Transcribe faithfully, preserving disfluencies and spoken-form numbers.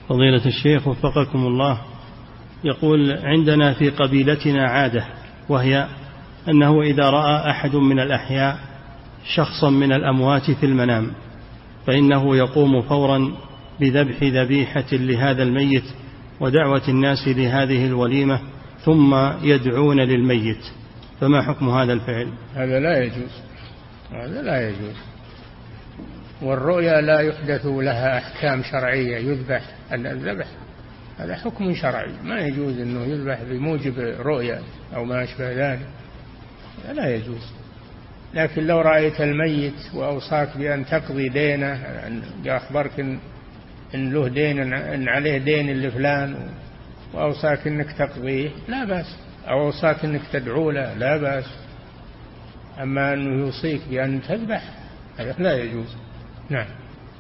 فضيلة الشيخ وفقكم الله، يقول: عندنا في قبيلتنا عادة، وهي أنه إذا رأى أحد من الأحياء شخصا من الأموات في المنام فإنه يقوم فورا بذبح ذبيحة لهذا الميت ودعوة الناس لهذه الوليمة ثم يدعون للميت، فما حكم هذا الفعل؟ هذا لا يجوز، هذا لا يجوز. والرؤيا لا يحدث لها أحكام شرعية، يذبح الذبح هذا حكم شرعي، ما يجوز أنه يذبح بموجب رؤيا أو ما أشبه ذلك، لا يجوز. لكن لو رأيت الميت وأوصاك بأن تقضي دينه، جاء أخبرك إن, إن له دين، إن عليه دين لفلان، وأوصاك أنك تقضيه لا بأس، أو أوصاك أنك تدعو له لا بأس. أما أنه يوصيك بأن تذبح هذا لا يجوز. نعم.